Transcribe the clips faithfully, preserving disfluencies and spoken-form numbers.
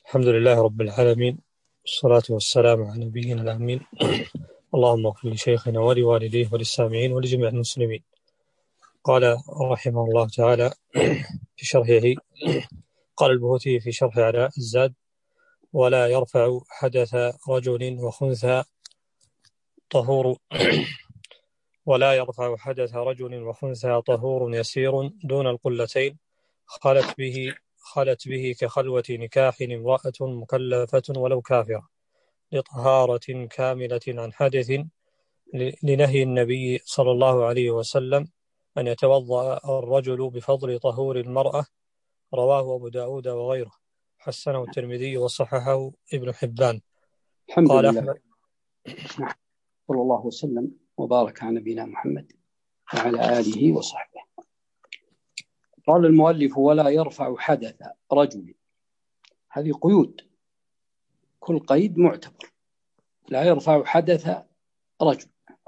الحمد لله رب العالمين، والصلاة والسلام على نبينا الأمين. اللهم اغفر لشيخنا ولوالديه وللسامعين ولجميع المسلمين. قال رحمه الله تعالى في شرحه، قال البهوتي في شرح على الزاد: ولا يرفع حدث رجل وخنثى طهور ولا يرفع حدث رجل وخنثى طهور يسير دون القلتين خلت به خلت به كخلوة نكاح امرأة مكلفة ولو كافرة، لطهارة كاملة عن حدث، لنهي النبي صلى الله عليه وسلم أن يتوضأ الرجل بفضل طهور المرأة. رواه أبو داود وغيره، حسنه الترمذي وصححه ابن حبان. الحمد قال لله. أحمد. صلى الله وسلم وبارك على نبينا محمد وعلى آله وصحبه. قال المؤلف: ولا يرفع حدث رجل. هذه قيود، كل قيد معتبر. لا يرفع حدث رجل،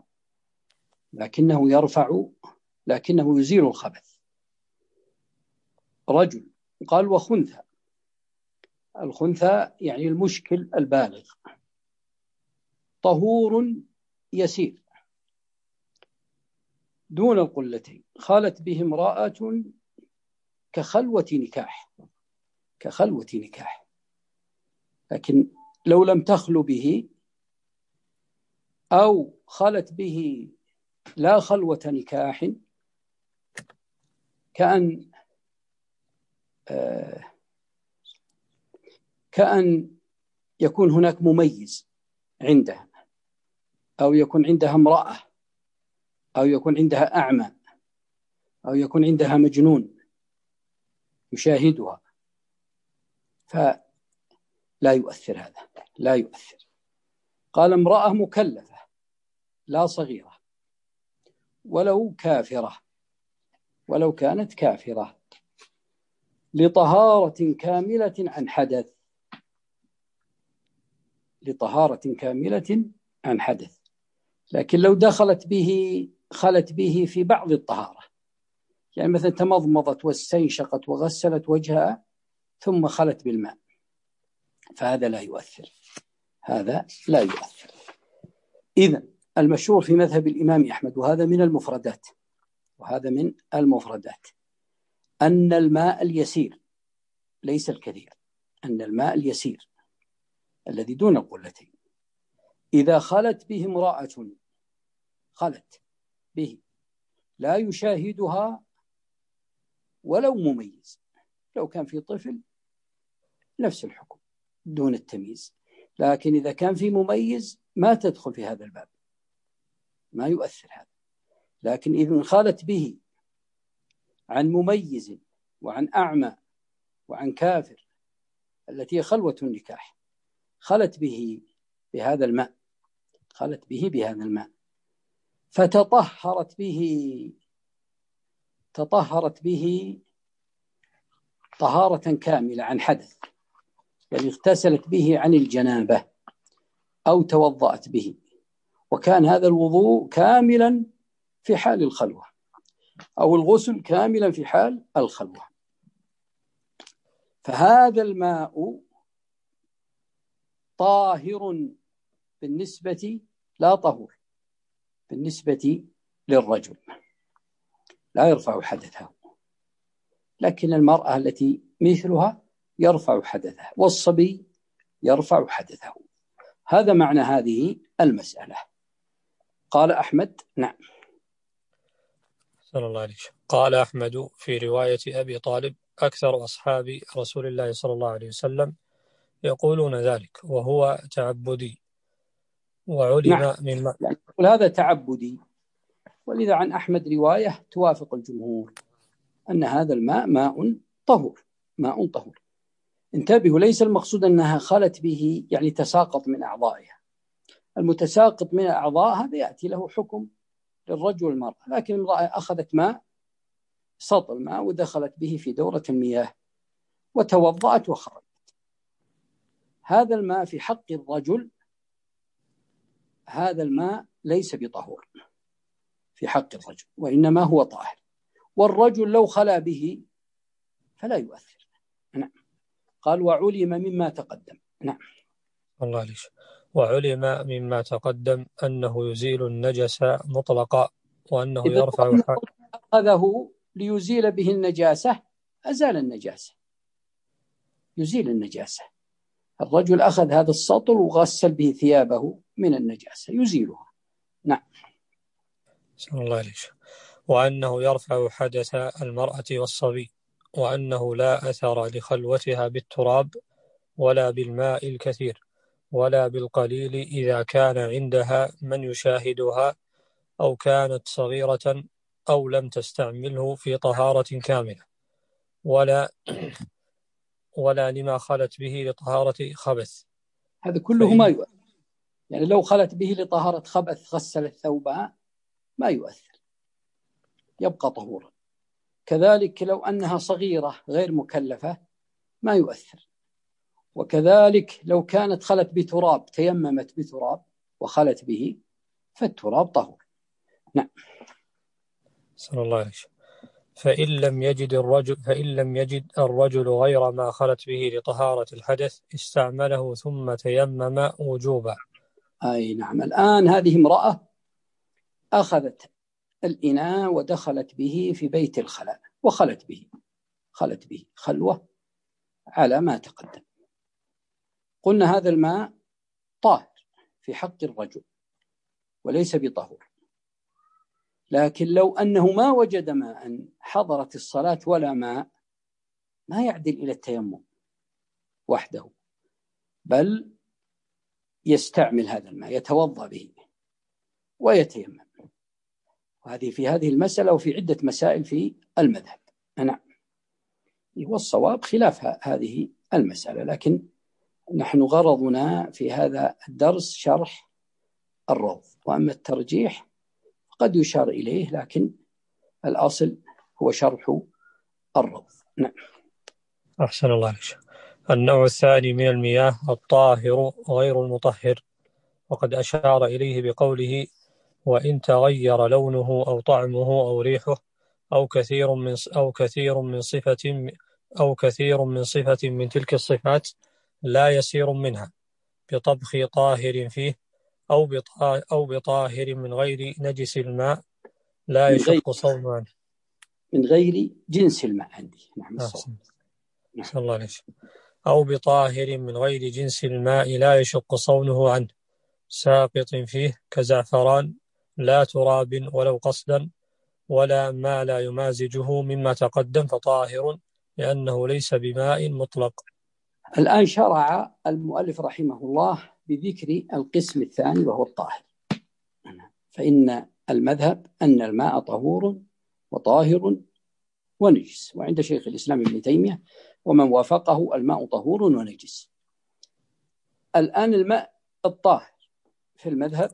لكنه يرفع لكنه يزيل الخبث. رجل. قال وخنثى. الخنثى يعني المشكل البالغ. طهور يسير دون القلتين خالت به امرأة كخلوة نكاح كخلوة نكاح لكن لو لم تخلو به أو خلت به لا خلوة نكاح، كأن آه كأن يكون هناك مميز عندها، أو يكون عندها امرأة، أو يكون عندها أعمى، أو يكون عندها مجنون يشاهدها، فلا يؤثر هذا، لا يؤثر. قال امرأة مكلفة لا صغيرة ولو كافرة ولو كانت كافرة، لطهارة كاملة عن حدث لطهارة كاملة عن حدث لكن لو دخلت به خلت به في بعض الطهارة، يعني مثلا تمضمضت واستنشقت وغسلت وجهها ثم خلت بالماء، فهذا لا يؤثر هذا لا يؤثر. إذن المشهور في مذهب الإمام أحمد، وهذا من المفردات وهذا من المفردات أن الماء اليسير ليس الكثير، أن الماء اليسير الذي دون القلتين إذا خلت به امرأة خلت به لا يشاهدها ولو مميز، لو كان في طفل نفس الحكم دون التمييز، لكن إذا كان في مميز ما تدخل في هذا الباب، ما يؤثر هذا. لكن إذا خلت به عن مميز وعن أعمى وعن كافر التي هي خلوة النكاح، خلت به بهذا الماء خلت به بهذا الماء فتطهرت به تطهرت به طهارة كاملة عن حدث، يعني اغتسلت به عن الجنابة أو توضأت به، وكان هذا الوضوء كاملا في حال الخلوة أو الغسل كاملا في حال الخلوة، فهذا الماء طاهر بالنسبة لا طهور بالنسبة للرجل، لا يرفع حدثه، لكن المرأة التي مثلها يرفع حدثه، والصبي يرفع حدثه. هذا معنى هذه المسألة. قال أحمد. نعم. صلى الله عليه وسلم. قال أحمد في رواية أبي طالب: أكثر أصحاب رسول الله صلى الله عليه وسلم يقولون ذلك وهو تعبدي، وعلم نعم. مما يعني هذا تعبدي، ولذا عن أحمد رواية توافق الجمهور أن هذا الماء ماء طهور ماء طهور. انتبهوا، ليس المقصود أنها خلت به يعني تساقط من أعضائها، المتساقط من أعضاء هذا يأتي له حكم للرجل والمرأة، لكن المرأة أخذت ماء سطل الماء ودخلت به في دورة المياه وتوضأت وخرجت، هذا الماء في حق الرجل هذا الماء ليس بطهور في حق الرجل، وإنما هو طاهر، والرجل لو خلا به فلا يؤثر. نعم. قال وعلم مما تقدم. نعم. الله ليش. وعلم مما تقدم أنه يزيل النجس مطلقا، وأنه إذا يرفع ح... أخذه ليزيل به النجاسة أزال النجاسة، يزيل النجاسة. الرجل أخذ هذا السطل وغسل به ثيابه من النجاسة يزيلها. نعم. صلى الله عليه. وأنه يرفع حدث المرأة والصبي، وأنه لا أثر لخلوتها بالتراب ولا بالماء الكثير ولا بالقليل إذا كان عندها من يشاهدها أو كانت صغيرة أو لم تستعمله في طهارة كاملة، ولا ولا لما خلت به لطهارة خبث. هذا كله ما يؤثر، يعني لو خلت به لطهارة خبث غسلت ثوبها ما يؤثر، يبقى طهورا. كذلك لو أنها صغيرة غير مكلفة ما يؤثر. وكذلك لو كانت خلت بتراب، تيممت بتراب وخلت به، فالتراب طهور. نعم. صلى الله عليه وسلم. فإن لم يجد الرجل فإن لم يجد الرجل غير ما خلت به لطهارة الحدث استعمله ثم تيمم وجوبا. أي نعم. الآن هذه امرأة أخذت الإناء ودخلت به في بيت الخلاء وخلت به خلت به خلوة على ما تقدم. قلنا هذا الماء طاهر في حق الرجل وليس بطهور. لكن لو أنه ما وجد ماء، حضرت الصلاة ولا ماء، ما يعدل إلى التيمم وحده، بل يستعمل هذا الماء، يتوضأ به ويتيمم. وهذه في هذه المسألة وفي عدة مسائل في المذهب. نعم. والصواب خلاف هذه المسألة، لكن نحن غرضنا في هذا الدرس شرح الروض، وأما الترجيح قد يشار إليه، لكن الأصل هو شرح الروض. نعم. أحسن الله عليك. النوع الثاني من المياه الطاهر غير المطهر، وقد أشار إليه بقوله وإن تغير لونه أو طعمه أو ريحه أو كثير من أو كثير من صفة أو كثير من صفة من تلك الصفات لا يسير منها بطبخ طاهر فيه أو أو بطاهر من غير نجس الماء لا يشق صوم عنه. من غير جنس الماء عندي. نعم. أحسن. صلى الله عليه وسلم. أو بطاهر من غير جنس الماء لا يشق صونه عنه ساقط فيه كزعفران لا تراب ولو قصدا ولا ما لا يمازجه مما تقدم فطاهر لأنه ليس بماء مطلق. الآن شرع المؤلف رحمه الله بذكر القسم الثاني وهو الطاهر. فإن المذهب أن الماء طهور وطاهر ونجس، وعند شيخ الإسلام ابن تيمية ومن وافقه الماء طهور ونجس. الآن الماء الطاهر في المذهب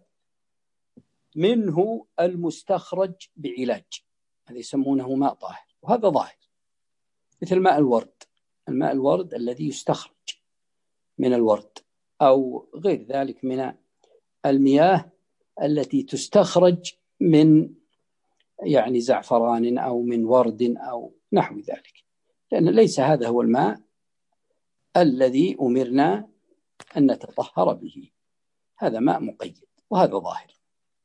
منه المستخرج بعلاج، هذا يسمونه ماء طاهر، وهذا ظاهر، مثل ماء الورد. الماء الورد الذي يستخرج من الورد أو غير ذلك من المياه التي تستخرج من يعني زعفران أو من ورد أو نحو ذلك، لأن ليس هذا هو الماء الذي أمرنا أن نتطهر به، هذا ماء مقيد وهذا ظاهر.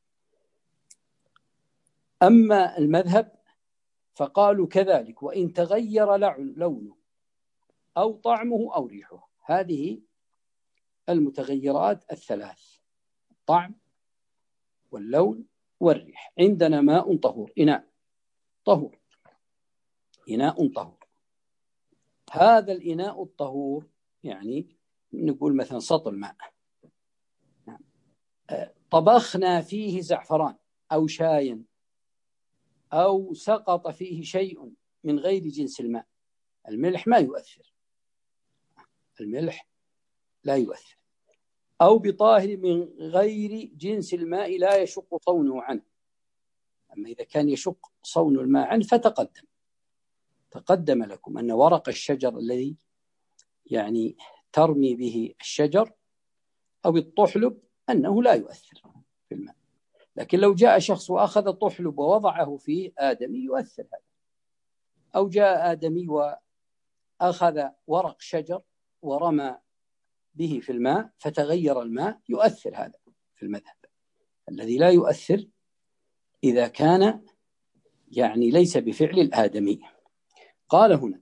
أما المذهب فقالوا كذلك وإن تغير لونه أو طعمه أو ريحه، هذه المتغيرات الثلاث، الطعم واللون والريح، عندنا ماء طهور، إناء طهور، إناء طهور. هذا الإناء الطهور يعني نقول مثلا سطل ماء طبخنا فيه زعفران أو شاي أو سقط فيه شيء من غير جنس الماء، الملح ما يؤثر، الملح لا يؤثر. أو بطاهر من غير جنس الماء لا يشق صونه عنه. أما إذا كان يشق صون الماء عنه فتقدم تقدم لكم أن ورق الشجر الذي يعني ترمي به الشجر أو الطحلب أنه لا يؤثر في الماء. لكن لو جاء شخص وأخذ طحلب ووضعه فيه آدمي يؤثر هذا، أو جاء آدمي وأخذ ورق شجر ورمى به في الماء فتغير الماء يؤثر، هذا في المذهب. الذي لا يؤثر إذا كان يعني ليس بفعل الآدمي. قال هنا: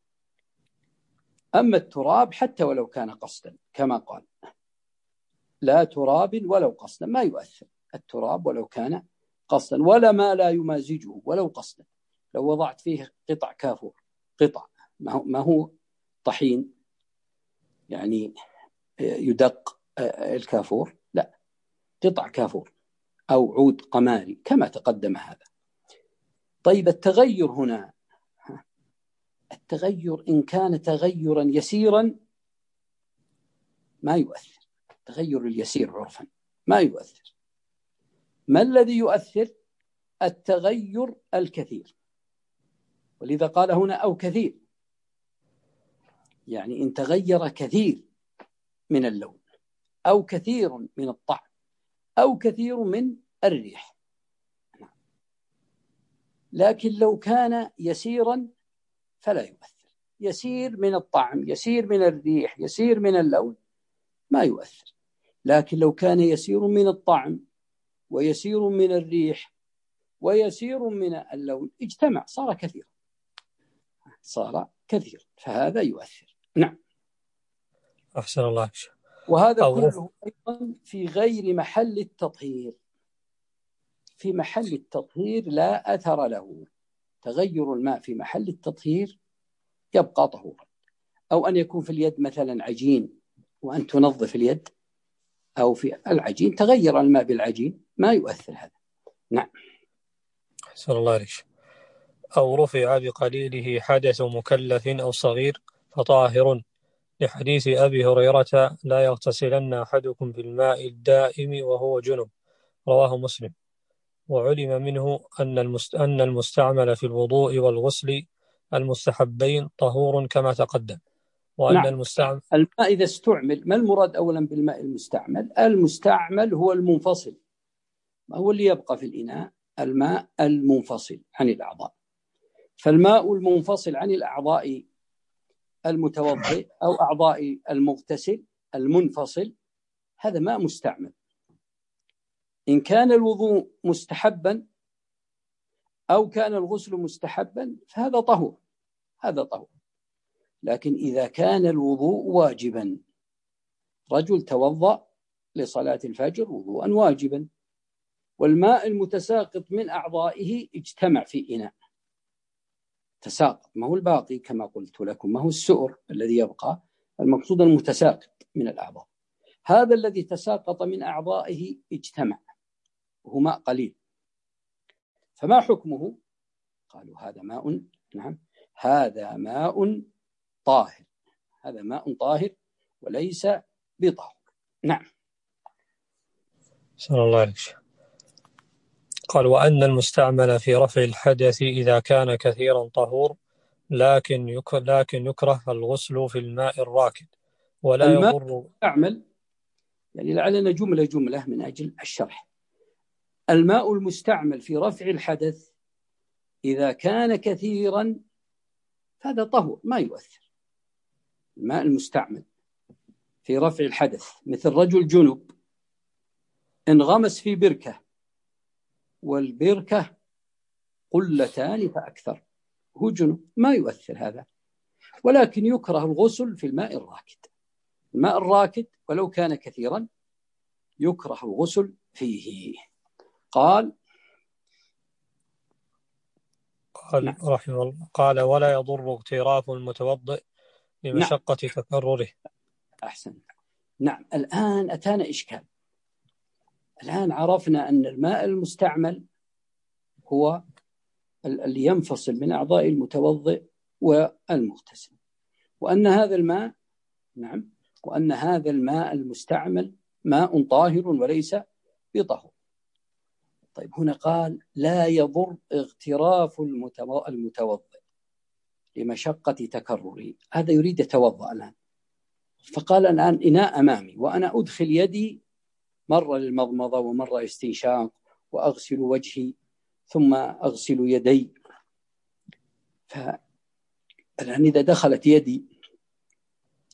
أما التراب حتى ولو كان قصدا، كما قال لا تراب ولو قصدا، ما يؤثر التراب ولو كان قصدا، ولا ما لا يمازجه ولو قصدا. لو وضعت فيه قطع كافور، قطع ما هو, ما هو طحين يعني يدق الكافور، لا، قطع كافور أو عود قماري كما تقدم هذا. طيب التغير هنا، التغير إن كان تغيرا يسيرا ما يؤثر، التغير اليسير عرفا ما يؤثر. ما الذي يؤثر؟ التغير الكثير، ولذا قال هنا أو كثير، يعني إن تغير كثير من اللون أو كثير من الطعم أو كثير من الريح. لكن لو كان يسيرا فلا يؤثر، يسير من الطعم، يسير من الريح، يسير من اللون، ما يؤثر. لكن لو كان يسير من الطعم ويسير من الريح ويسير من اللون اجتمع صار كثير، صار كثير، فهذا يؤثر. نعم. أحسن الله. وهذا كله أيضا في غير محل التطهير. في محل التطهير لا أثر له، تغير الماء في محل التطهير يبقى طهورا. أو أن يكون في اليد مثلا عجين وأن تنظف اليد، أو في العجين تغير الماء بالعجين، ما يؤثر هذا. نعم. أحسن الله عليك. أو رفع بقليله حدث مكلف أو صغير فطاهر، لحديث أبي هريرة: لا يغتسلن أحدكم بالماء الدائم وهو جنب، رواه مسلم. وعلم منه أن المست... أن المستعمل في الوضوء والغسل المستحبين طهور كما تقدم، وأن نعم. المستعمل الماء إذا استعمل، ما المراد أولا بالماء المستعمل؟ المستعمل هو المنفصل، ما هو اللي يبقى في الإناء؟ الماء المنفصل عن الأعضاء. فالماء المنفصل عن الأعضاء المتوضئ أو أعضاء المغتسل المنفصل، هذا ماء مستعمل. إن كان الوضوء مستحبا أو كان الغسل مستحبا فهذا طهور، هذا طهور. لكن إذا كان الوضوء واجبا، رجل توضأ لصلاة الفجر وضوءا واجبا، والماء المتساقط من أعضائه اجتمع في إناء، تساقط، ما هو الباقي كما قلت لكم، ما هو السؤر الذي يبقى، المقصود المتساقط من الأعضاء. هذا الذي تساقط من أعضائه اجتمع وهو ماء قليل، فما حكمه؟ قالوا هذا ماء، نعم، هذا ماء طاهر، هذا ماء طاهر وليس بطهور. نعم. صلى الله عليه وسلم. قال: وأن المستعمل في رفع الحدث إذا كان كثيرا طهور، لكن يكره, لكن يكره الغسل في الماء الراكد ولا الماء يضر. المستعمل، يعني لعلنا جملة جملة من أجل الشرح. الماء المستعمل في رفع الحدث إذا كان كثيرا هذا طهور ما يؤثر. الماء المستعمل في رفع الحدث مثل رجل جنب انغمس في بركة، والبركة قلتان فأكثر، هو جنب ما يؤثر هذا. ولكن يكره الغسل في الماء الراكد. الماء الراكد ولو كان كثيرا يكره الغسل فيه. قال قال نعم. رحمه الله: قال: ولا يضر اغتراف المتوضئ لمشقة نعم. تكرره. أحسن. نعم. الآن أتانا إشكال. الآن عرفنا أن الماء المستعمل هو اللي ينفصل من أعضاء المتوضئ والمغتسل، وأن هذا الماء، نعم، وأن هذا الماء المستعمل ماء طاهر وليس بطهور. طيب هنا قال لا يضر اغتراف المتوضئ لمشقة تكرره، هذا يريد يتوضأ الآن، فقال الآن إناء أمامي وأنا أدخل يدي مرة للمضمضة ومرة استنشاق وأغسل وجهي ثم أغسل يدي، فالآن إذا دخلت يدي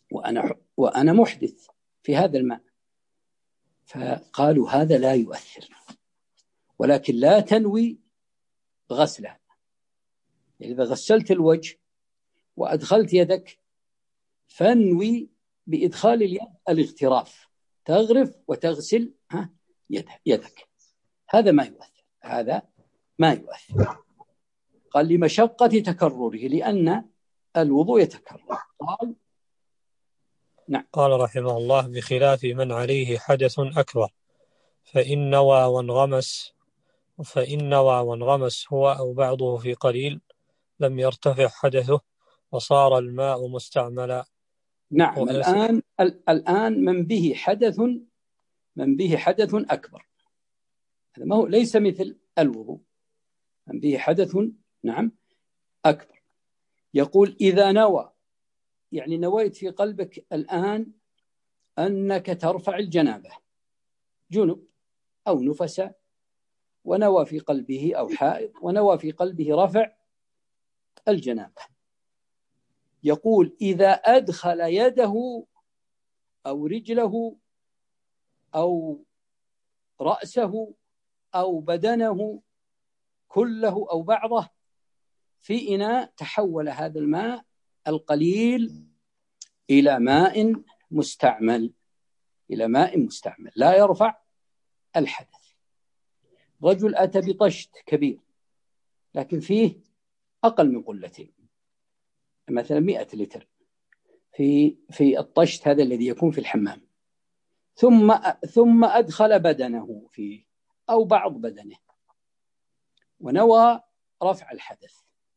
وأنا وأنا محدث في هذا الماء. فقالوا هذا لا يؤثر، ولكن لا تنوي غسلها. يعني إذا غسلت الوجه وأدخلت يدك فانوي بإدخال اليد الاغتراف، تغرف وتغسل يدك، هذا ما يؤثر، هذا ما يؤثر. قال لمشقة تكرره، لأن الوضوء يتكرر. قال نعم. قال رحمه الله: بخلاف من عليه حدث أكبر، فإن نوى وانغمس فإن نوى وانغمس هو أو بعضه في قليل لم يرتفع حدثه وصار الماء مستعملا. نعم. الآن الآن من به حدث من به حدث أكبر، هذا ما هو ليس مثل الوضوء. من به حدث نعم أكبر. يقول إذا نوى، يعني نويت في قلبك الآن أنك ترفع الجنابة، جنب أو نفس، ونوى في قلبه أو حائض ونوى في قلبه رفع الجنابة. يقول إذا أدخل يده أو رجله أو رأسه أو بدنه كله أو بعضه في إناء، تحول هذا الماء القليل إلى ماء مستعمل، إلى ماء مستعمل لا يرفع الحدث. رجل أتى بطشت كبير لكن فيه أقل من قلتين، مثلا مئة لتر في في الطشت هذا الذي يكون في الحمام، ثم ثم أدخل بدنه فيه أو بعض بدنه ونوى رفع الحدث،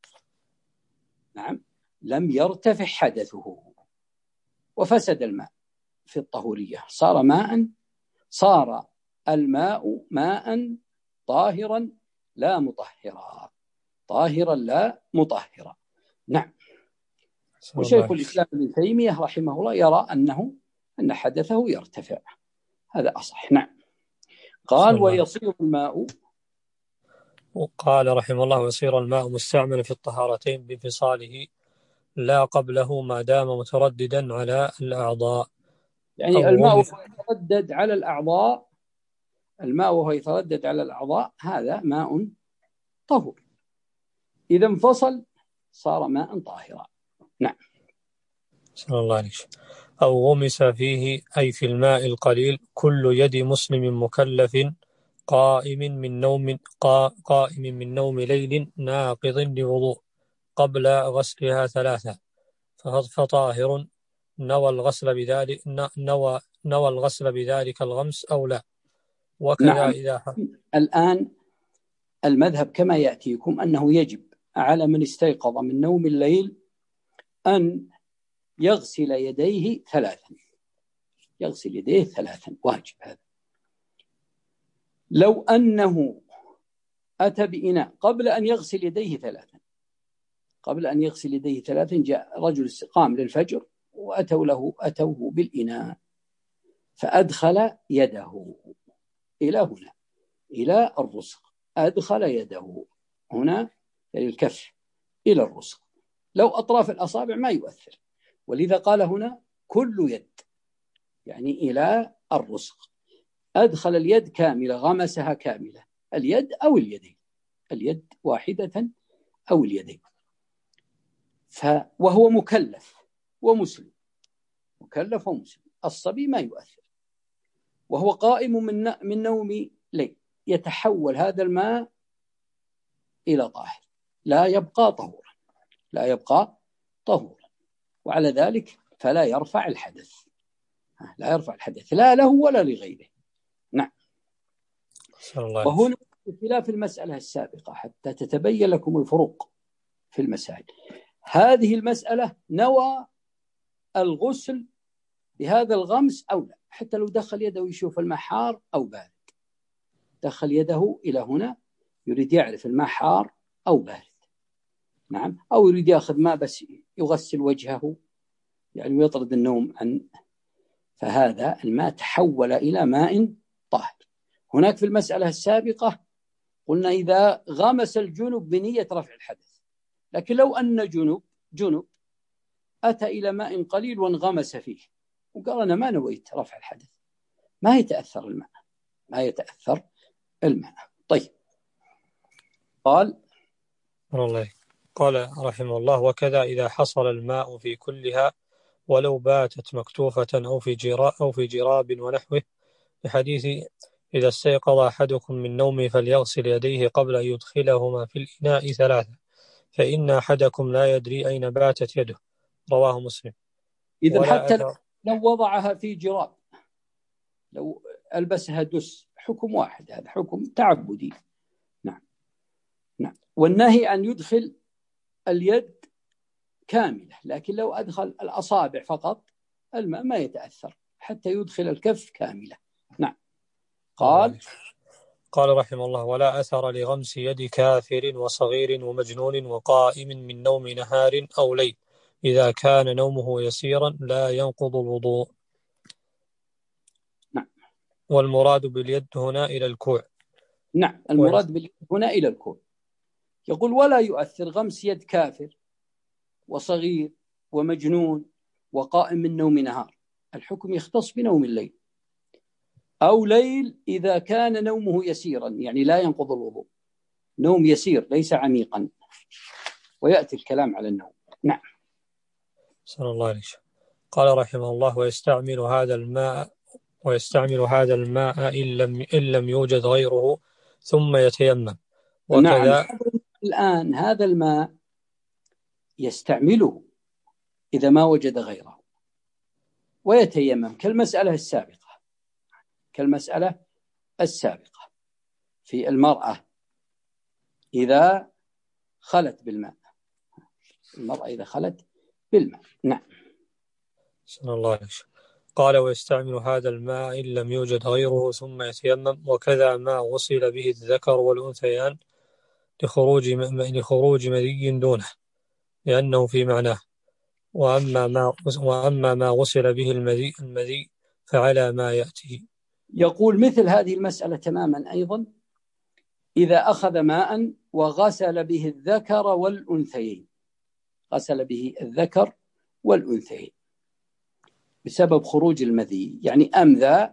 نعم، لم يرتفع حدثه وفسد الماء في الطهورية، صار ماء صار الماء ماء طاهرا لا مطهرا، طاهرا لا مطهرا. نعم. وشيخ الإسلام ابن تيمية رحمه الله يرى أنه أن حدثه يرتفع، هذا أصح. نعم. قال ويصير الماء، وقال رحمه الله: ويصير الماء مستعملا في الطهارتين بانفصاله لا قبله ما دام مترددا على الأعضاء. يعني الماء وهو يتردد على الأعضاء، الماء وهو يتردد على الأعضاء هذا ماء طهور، إذا انفصل صار ماء طاهرا. نعم. صلى الله عليه وسلم. أو غمس فيه أي في الماء القليل كل يد مسلم مكلف قائم من نوم قائم من نوم ليل ناقض لوضوء قبل غسلها ثلاثة فطاهر نوى الغسل بذلك نوى نوى الغسل بذلك الغمس أو لا. وكذا نعم. إذا حق. الآن المذهب كما يأتيكم أنه يجب على من استيقظ من نوم الليل أن يغسل يديه ثلاثا، يغسل يديه ثلاثا، واجب هذا. لو أنه أتى بإناء قبل أن يغسل يديه ثلاثا قبل أن يغسل يديه ثلاثا جاء رجل قام للفجر وأتوا له أتوه بالإناء فأدخل يده إلى هنا إلى الرسغ، أدخل يده هنا يعني الكف إلى الرسغ، لو أطراف الأصابع ما يؤثر، ولذا قال هنا كل يد يعني إلى الرسغ، أدخل اليد كاملة، غمسها كاملة، اليد أو اليدين، اليد واحدة أو اليدين. ف وهو مكلف ومسلم، مكلف ومسلم، الصبي ما يؤثر، وهو قائم من من نوم ليل، يتحول هذا الماء إلى طاهر، لا يبقى طهورا، لا يبقى طهورا، وعلى ذلك فلا يرفع الحدث، لا يرفع الحدث لا له ولا لغيره. نعم. وهنا خلاف المسألة السابقة حتى تتبين لكم الفروق في المسائل. هذه المسألة نوى الغسل بهذا الغمس أو لا، حتى لو دخل يده يشوف الماء حار أو بارد، دخل يده إلى هنا يريد يعرف الماء حار أو بارد، نعم، أو يريد يأخذ ماء بس يغسل وجهه يعني ويطرد النوم عن، فهذا الماء تحول إلى ماء طاهر. هناك في المسألة السابقة قلنا إذا غمس الجنب بنية رفع الحدث، لكن لو أن جنب جنب أتى إلى ماء قليل وانغمس فيه وقال أنا ما نويت رفع الحدث، ما يتأثر الماء، ما يتأثر الماء. طيب قال الله قال رحمه الله: وكذا إذا حصل الماء في كلها ولو باتت مكتوفة أو في جراب أو في جراب ونحوه، بحديث إذا استيقظ أحدكم من نومه فليغسل يديه قبل أن يدخلهما في الإناء ثلاثة، فإن أحدكم لا يدري أين باتت يده، رواه مسلم. إذن حتى أثر... لو وضعها في جراب، لو ألبسها دس، حكم واحد، هذا حكم تعبدي. نعم نعم. والنهي أن يدخل اليد كاملة، لكن لو أدخل الأصابع فقط الماء ما يتأثر حتى يدخل الكف كاملة. نعم. قال قال رحمه الله: ولا أثر لغمس يد كافر وصغير ومجنون وقائم من نوم نهار أو ليل إذا كان نومه يسيرا لا ينقض الوضوء. نعم. والمراد باليد هنا إلى الكوع. نعم، المراد باليد هنا إلى الكوع. يقول ولا يؤثر غمس يد كافر وصغير ومجنون وقائم من نوم نهار، الحكم يختص بنوم الليل أو ليل إذا كان نومه يسيرا، يعني لا ينقض الوضوء، نوم يسير ليس عميقا، ويأتي الكلام على النوم. نعم. صلى الله عليه وسلم. قال رحمه الله: ويستعمل هذا الماء ويستعمل هذا الماء إن لم, إن لم يوجد غيره ثم يتيمم. وكذا نعم. الآن هذا الماء يستعمله إذا ما وجد غيره ويتيمم، كالمسألة السابقة كالمسألة السابقة في المرأة إذا خلت بالماء، المرأة إذا خلت بالماء. نعم. صلى الله عليه وسلم. قال: ويستعمل هذا الماء إن لم يوجد غيره ثم يتيمم. وكذا ما وصل به الذكر والأنثيان لخروج لخروج مذي دونه، لأنه في معناه. وأما ما وأما ما وصل به المذي المذي فعلى ما يأتي. يقول مثل هذه المسألة تماما أيضا إذا أخذ ماء وغسل به الذكر والأنثيين، غسل به الذكر والأنثيين بسبب خروج المذي، يعني أمذى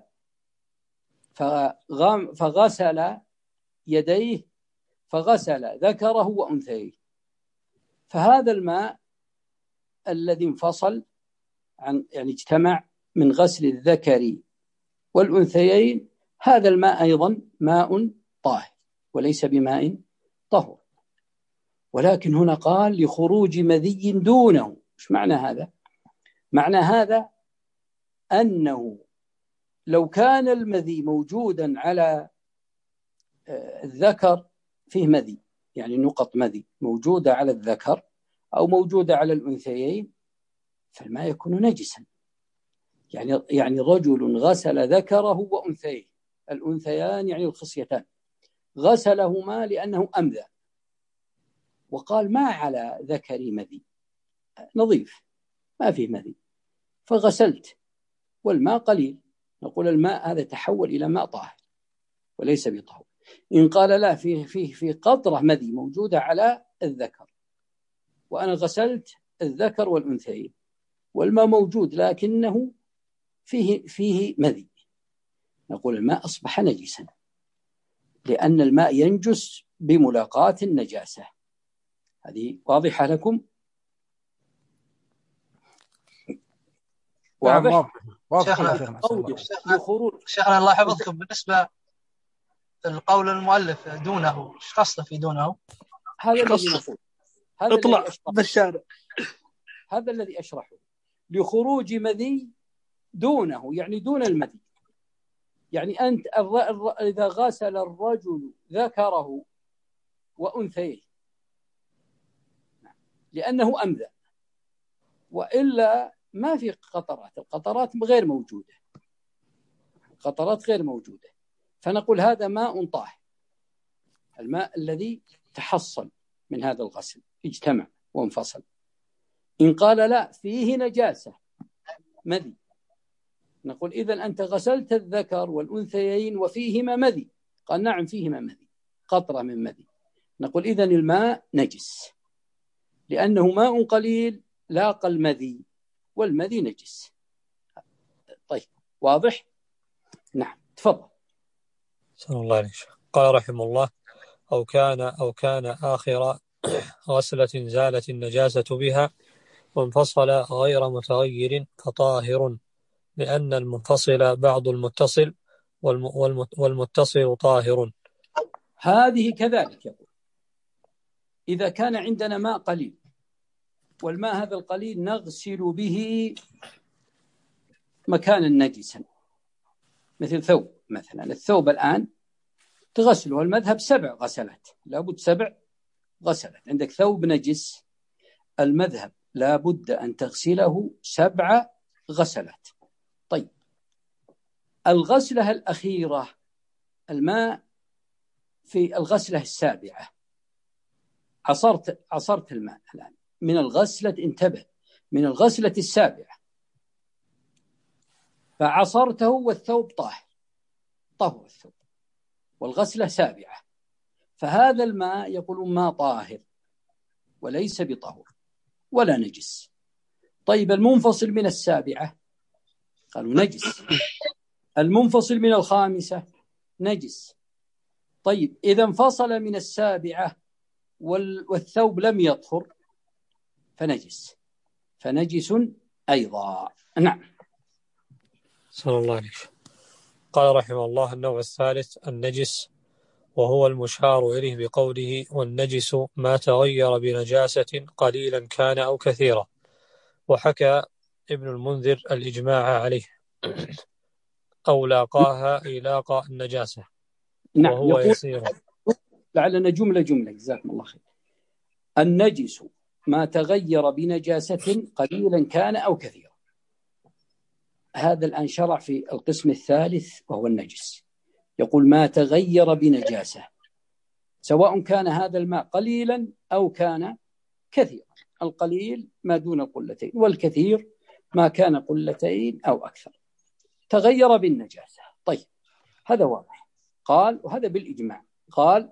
فغسل يديه فغسل ذكره وأنثيه، فهذا الماء الذي انفصل عن يعني اجتمع من غسل الذكر والأنثيين، هذا الماء أيضا ماء طاهر وليس بماء طهور. ولكن هنا قال لخروج مذي دونه. ايش معنى هذا؟ معنى هذا أنه لو كان المذي موجودا على الذكر، فيه مذي يعني نقط مذي موجودة على الذكر أو موجودة على الأنثيين، فالماء يكون نجسا. يعني يعني رجل غسل ذكره وأنثيه، الأنثيان يعني الخصيتان، غسلهما لأنه أمذى، وقال ما على ذكري مذي، نظيف ما فيه مذي، فغسلت والماء قليل، نقول الماء هذا تحول إلى ماء طاهر وليس بطهور. إن قال لا، فيه فيه في قطرة مذي موجودة على الذكر وأنا غسلت الذكر والأنثيين والماء موجود لكنه فيه فيه مذي، نقول الماء أصبح نجسا، لأن الماء ينجس بملاقاة النجاسة. هذه واضحة لكم؟ واضح؟ واضح. شيخنا الله يحفظكم، بالنسبة القول المؤلف دونه، ايش قصده في دونه؟ هذا الذي نقول، هذا اطلع الذي بالشارع، هذا الذي أشرحه، لخروج مذي دونه، يعني دون المذي. يعني أنت إذا غسل الرجل ذكره وأنثيه لأنه أمذى، وإلا ما في قطرات، القطرات غير موجودة، القطرات غير موجودة، فنقول هذا ماء طاهر، الماء الذي تحصل من هذا الغسل اجتمع وانفصل. إن قال لا فيه نجاسة مذي، نقول إذن أنت غسلت الذكر والأنثيين وفيهما مذي، قال نعم فيهما مذي، قطرة من مذي، نقول إذن الماء نجس لأنه ماء قليل لاقى المذي والمذي نجس. طيب واضح؟ نعم تفضل. صلى الله عليه وسلم. قال رحمه الله: أو كان أو كان آخر غسلة زالت النجاسة بها وانفصل غير متغير فطاهر، لأن المنفصل بعض المتصل والمتصل طاهر. هذه كذلك يقول إذا كان عندنا ماء قليل والماء هذا القليل نغسل به مكانا نجسا مثل ثوب مثلا، الثوب الآن تغسله، المذهب سبع غسلات، لابد سبع غسلات. عندك ثوب نجس، المذهب لابد أن تغسله سبع غسلات. طيب الغسلة الأخيرة الماء في الغسلة السابعة، عصرت عصرت الماء الآن من الغسلة، انتبه، من الغسلة السابعة، فعصرته والثوب طاهر، طهر الثوب والغسلة سابعة، فهذا الماء يقولون ما طاهر وليس بطهور ولا نجس. طيب المنفصل من السابعة قالوا نجس، المنفصل من الخامسة نجس. طيب إذا انفصل من السابعة والثوب لم يطهر فنجس، فنجس أيضا. نعم. صلى الله عليه وسلم. قال رحمه الله: النوع الثالث النجس، وهو المشار إليه بقوله: والنجس ما تغير بنجاسة قليلا كان أو كثيرا. وحكى ابن المنذر الإجماع عليه، أو لاقاها أي لاقى النجاسة نعم. وهو يسير. لعلنا جملة جملة جزاكم الله خير. النجس ما تغير بنجاسة قليلا كان أو كثيرا، هذا الآن شرع في القسم الثالث وهو النجس، يقول ما تغير بنجاسة، سواء كان هذا الماء قليلا أو كان كثيرا، القليل ما دون القلتين والكثير ما كان قلتين أو أكثر، تغير بالنجاسة. طيب هذا واضح. قال وهذا بالإجماع. قال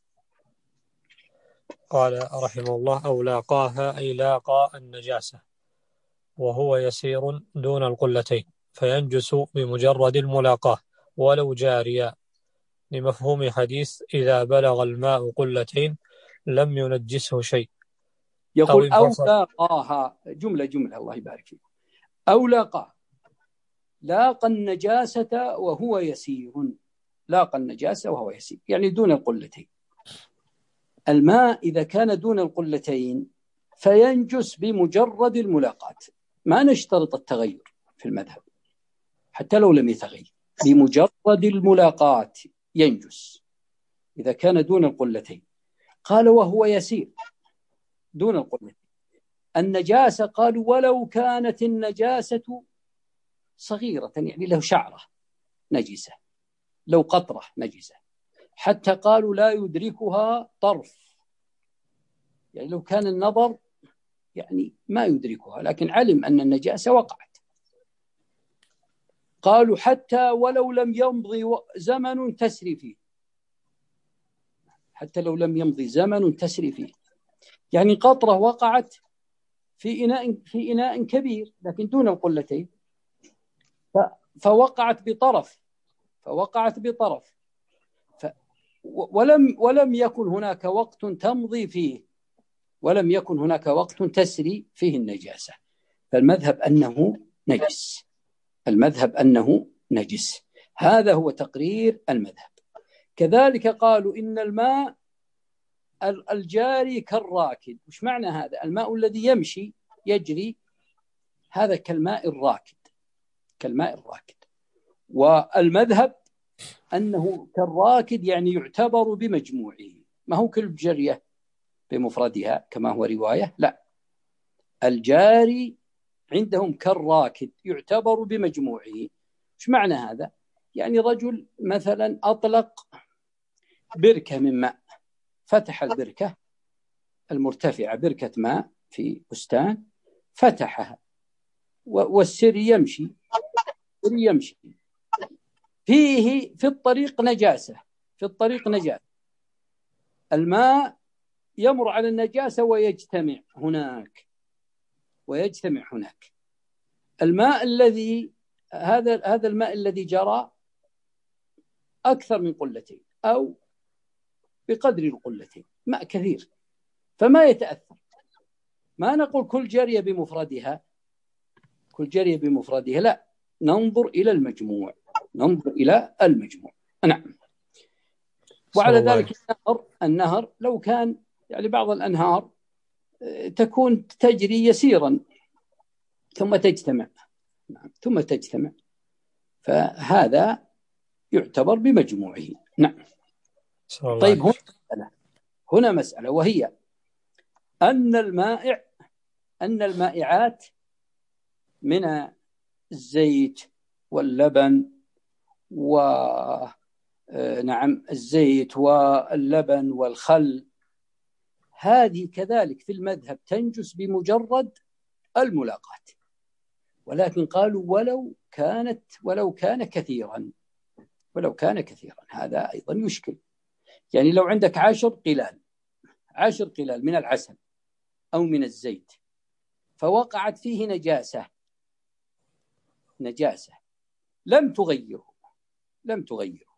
قال رحمه الله: أو لاقاها أي لاقى النجاسة وهو يسير دون القلتين فينجس بمجرد الملاقاة ولو جاريا، لمفهوم حديث إذا بلغ الماء قلتين لم ينجسه شيء. يقول أو, أو لاقاها، جملة جملة الله يبارك فيك. أو لاقى، لاقى النجاسة وهو يسير، لاقى النجاسة وهو يسير يعني دون القلتين. الماء إذا كان دون القلتين فينجس بمجرد الملاقاة، ما نشترط التغير في المذهب حتى لو لم يتغير، بمجرد الملاقاة ينجس إذا كان دون القلتين. قال وهو يسير دون القلتين. النجاسة قالوا ولو كانت النجاسة صغيرة، يعني له شعرة نجسة، لو قطرة نجسة، حتى قالوا لا يدركها طرف، يعني لو كان النظر يعني ما يدركها لكن علم أن النجاسة وقعت. قالوا حتى ولو لم يمضي زمن تسري فيه، حتى لو لم يمضي زمن تسري فيه، يعني قطرة وقعت في إناء في إناء كبير لكن دون القلتين، فوقعت بطرف فوقعت بطرف ف ولم ولم يكن هناك وقت تمضي فيه، ولم يكن هناك وقت تسري فيه النجاسة، فالمذهب أنه نجس، المذهب أنه نجس، هذا هو تقرير المذهب. كذلك قالوا إن الماء الجاري كالراكد. وش معنى هذا؟ الماء الذي يمشي يجري هذا كالماء الراكد، كالماء الراكد. والمذهب أنه كالراكد يعني يعتبر بمجموعه، ما هو كالجرية بمفردها كما هو رواية، لا، الجاري عندهم كالراكد يعتبر بمجموعه. وش معنى هذا؟ يعني رجل مثلا أطلق بركة من ماء، فتح البركة المرتفعة، بركة ماء في بستان، فتحها والسري يمشي يمشي فيه في الطريق نجاسة، في الطريق نجاسة، الماء يمر على النجاسة ويجتمع هناك، ويجتمع هناك. الماء الذي هذا هذا الماء الذي جرى أكثر من قلتين أو بقدر القلتين، ماء كثير، فما يتأثر. ما نقول كل جارية بمفردها، كل جارية بمفردها، لا، ننظر إلى المجموع، ننظر إلى المجموع. نعم. وعلى ذلك النهر النهر لو كان يعني بعض الأنهار تكون تجري يسيرا ثم تجتمع، نعم، ثم تجتمع، فهذا يعتبر بمجموعه. نعم. طيب، هنا مسألة هنا مسألة وهي أن المائع أن المائعات من الزيت واللبن ونعم الزيت واللبن والخل، هذه كذلك في المذهب تنجس بمجرد الملاقاة، ولكن قالوا ولو كانت ولو كان كثيرا ولو كان كثيرا هذا أيضا يشكل. يعني لو عندك عشر قلال عشر قلال من العسل أو من الزيت فوقعت فيه نجاسة نجاسة لم تغيره لم تغيره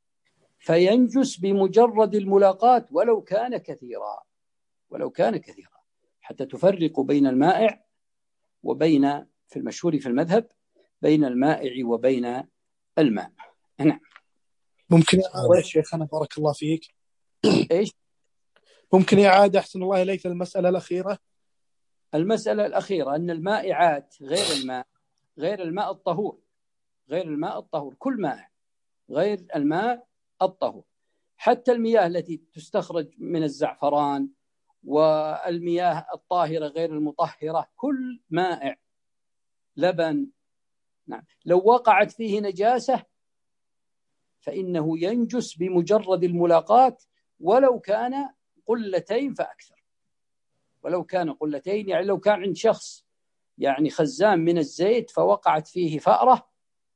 فينجس بمجرد الملاقاة ولو كان كثيرا ولو كان كثيرا حتى تفرق بين المائع وبين، في المشهور في المذهب، بين المائع وبين الماء. نعم. ممكن يا شيخ أنا بارك الله فيك إيش؟ ممكن إعادة أحسن الله إليك المسألة الأخيرة؟ المسألة الأخيرة أن المائعات غير الماء غير الماء الطهور غير الماء الطهور كل ماء غير الماء الطهور، حتى المياه التي تستخرج من الزعفران والمياه الطاهرة غير المطهرة، كل مائع، لبن، نعم، لو وقعت فيه نجاسة فإنه ينجس بمجرد الملاقاة ولو كان قلتين فأكثر ولو كان قلتين يعني لو كان عند شخص يعني خزان من الزيت فوقعت فيه فأرة،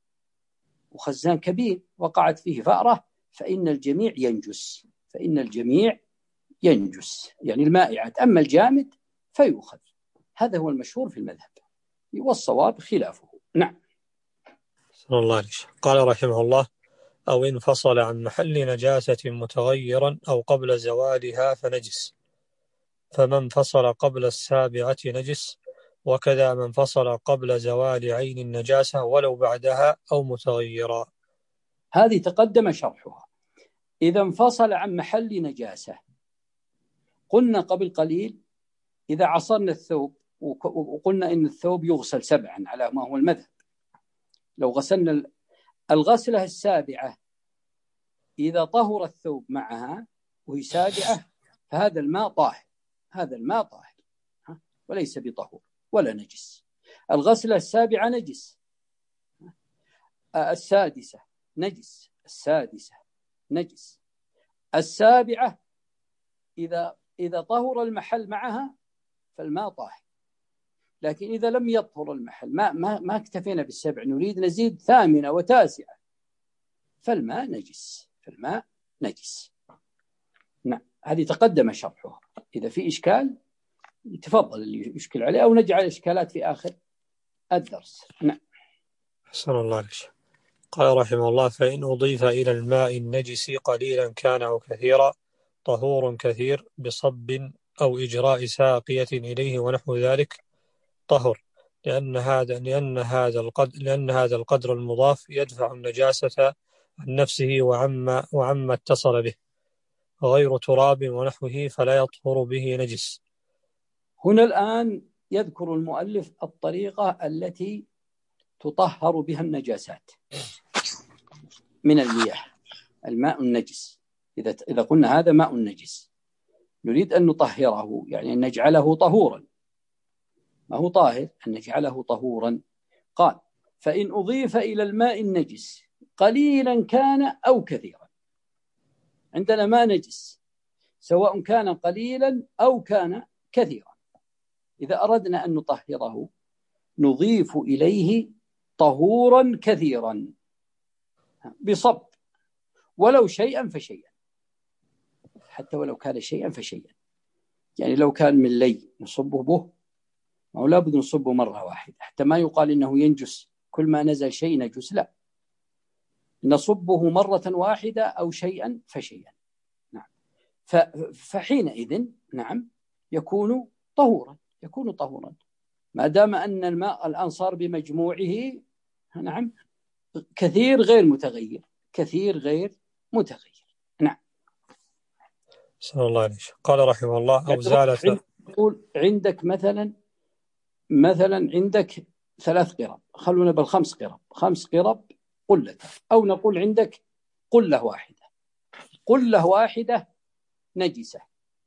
وخزان كبير وقعت فيه فأرة، فإن الجميع ينجس فإن الجميع ينجس يعني المائعات. أما الجامد فيؤخذ. هذا هو المشهور في المذهب، والصواب خلافه. نعم. صلى الله عليه وسلم. قال رحمه الله: أو انفصل عن محل نجاسة متغيرا أو قبل زوالها فنجس، فمن انفصل قبل السابعة نجس، وكذا من انفصل قبل زوال عين النجاسة ولو بعدها أو متغيرا. هذه تقدم شرحها. إذا انفصل عن محل نجاسة، قلنا قبل قليل إذا عصرنا الثوب، وقلنا إن الثوب يغسل سبعا على ما هو المذهب، لو غسلنا الغسلة السابعة إذا طهر الثوب معها وهي سابعة فهذا الماء طاهر هذا الماء طاهر وليس بطهور ولا نجس. الغسلة السابعة نجس، السادسة نجس، السادسة نجس، السابعة إذا إذا طهر المحل معها فالماء طاهر. لكن إذا لم يطهر المحل، ما ما ما اكتفينا بالسبع، نريد نزيد ثامنة وتاسعة، فالماء نجس فالماء نجس. نعم. هذه تقدم شرحها. إذا في إشكال يتفضل اللي يشكل عليه، أو نجعل إشكالات في آخر الدرس. نعم. حسن الله عليك. قال رحمه الله: فإن أضيف إلى الماء النجس قليلا كان أو كثيرا طهور كثير بصب أو إجراء ساقية إليه ونحو ذلك طهر، لأن هذا لأن هذا القدر لأن هذا القدر المضاف يدفع النجاسة عن نفسه وعما وعما اتصل به، غير تراب ونحوه فلا يطهر به نجس. هنا الآن يذكر المؤلف الطريقة التي تطهر بها النجاسات من المياه، الماء النجس. إذا إذا قلنا هذا ماء نجس نريد أن نطهره، يعني أن نجعله طهورا، ما هو طاهر، أن نجعله طهورا. قال: فإن أضيف إلى الماء النجس قليلا كان أو كثيرا. عندنا ماء نجس سواء كان قليلا أو كان كثيرا، إذا أردنا أن نطهره نضيف إليه طهورا كثيرا بصب، ولو شيئا فشيئا، حتى ولو كان شيئا فشيئا. يعني لو كان من لي نصبه به أو لا بد نصبه مرة واحدة حتى ما يقال إنه ينجس كل ما نزل شيء نجس، لا، نصبه مرة واحدة أو شيئا فشيئا. نعم. فحينئذ نعم يكون طهورا، يكون طهورا ما دام أن الماء الآن صار بمجموعه نعم كثير غير متغير، كثير غير متغير. نعم. صلى الله عليه وسلم. قال رحمه الله أو زالت. نقول عندك مثلا مثلا عندك ثلاث قرب، خلونا بالخمس قرب، خمس قرب قلة، أو نقول عندك قلة واحدة، قلة واحدة نجسة،